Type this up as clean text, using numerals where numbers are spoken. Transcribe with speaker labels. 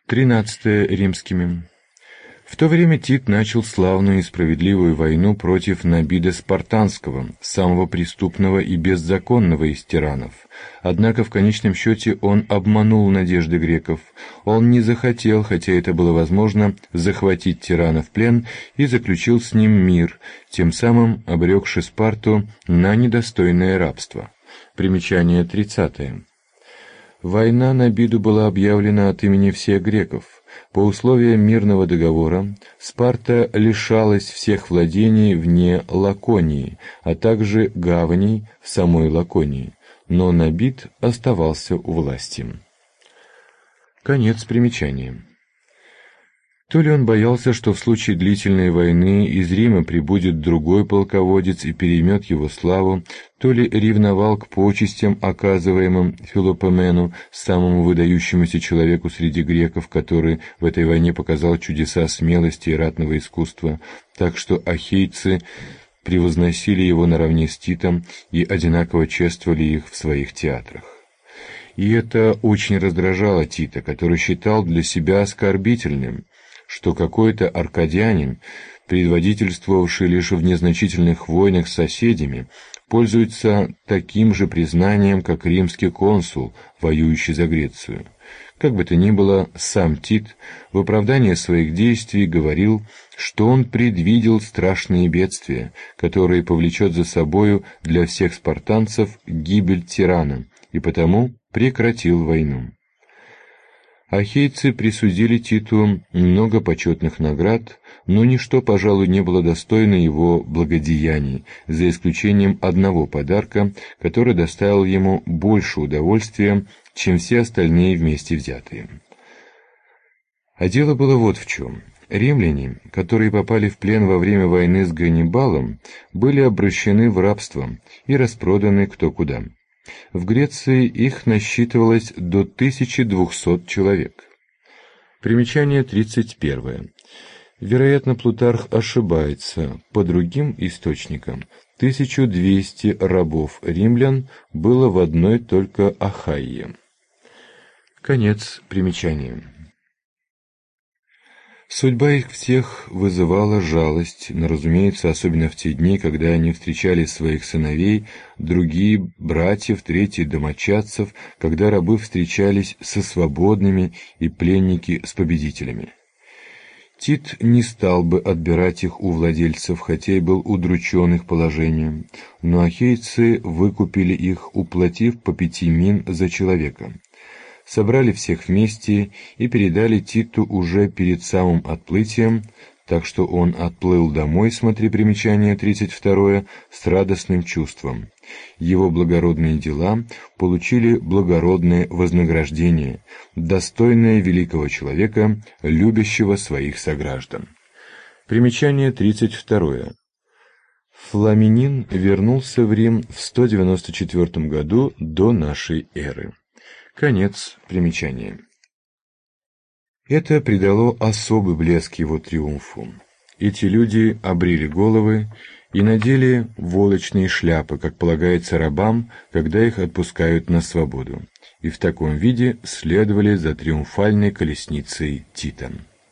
Speaker 1: 13 римскими. В то время Тит начал славную и справедливую войну против Набида Спартанского, самого преступного и беззаконного из тиранов. Однако в конечном счете он обманул надежды греков. Он не захотел, хотя это было возможно, захватить тирана в плен и заключил с ним мир, тем самым обрекши Спарту на недостойное рабство. Примечание 30. Война Набиду была объявлена от имени всех греков. По условиям мирного договора Спарта лишалась всех владений вне Лаконии, а также гаваней в самой Лаконии, но Набид оставался у власти. Конец примечания. То ли он боялся, что в случае длительной войны из Рима прибудет другой полководец и переймет его славу, то ли ревновал к почестям, оказываемым Филопомену, самому выдающемуся человеку среди греков, который в этой войне показал чудеса смелости и ратного искусства, так что ахейцы превозносили его наравне с Титом и одинаково чествовали их в своих театрах. И это очень раздражало Тита, который считал для себя оскорбительным, что какой-то аркадианин, предводительствовавший лишь в незначительных войнах с соседями, пользуется таким же признанием, как римский консул, воюющий за Грецию. Как бы то ни было, сам Тит в оправдание своих действий говорил, что он предвидел страшные бедствия, которые повлечет за собою для всех спартанцев гибель тирана, и потому прекратил войну. Ахейцы присудили Титу много почетных наград, но ничто, пожалуй, не было достойно его благодеяний, за исключением одного подарка, который доставил ему больше удовольствия, чем все остальные вместе взятые. А дело было вот в чем. Римляне, которые попали в плен во время войны с Ганнибалом, были обращены в рабство и распроданы кто куда. В Греции их насчитывалось до 1200 человек. Примечание 31. Вероятно, Плутарх ошибается. По другим источникам, 1200 рабов римлян было в одной только Ахайе. Конец примечания. Судьба их всех вызывала жалость, но, разумеется, особенно в те дни, когда они встречали своих сыновей, другие братьев, третьи домочадцев, когда рабы встречались со свободными и пленники с победителями. Тит не стал бы отбирать их у владельцев, хотя и был удручен их положением, но ахейцы выкупили их, уплатив по 5 мин за человека. Собрали всех вместе и передали Титу уже перед самым отплытием, так что он отплыл домой, смотри примечание 32, с радостным чувством. Его благородные дела получили благородное вознаграждение, достойное великого человека, любящего своих сограждан. Примечание 32. Фламинин вернулся в Рим в 194 году до нашей эры. Конец примечания. Это придало особый блеск его триумфу. Эти люди обрили головы и надели волочные шляпы, как полагается рабам, когда их отпускают на свободу, и в таком виде следовали за триумфальной колесницей Тита.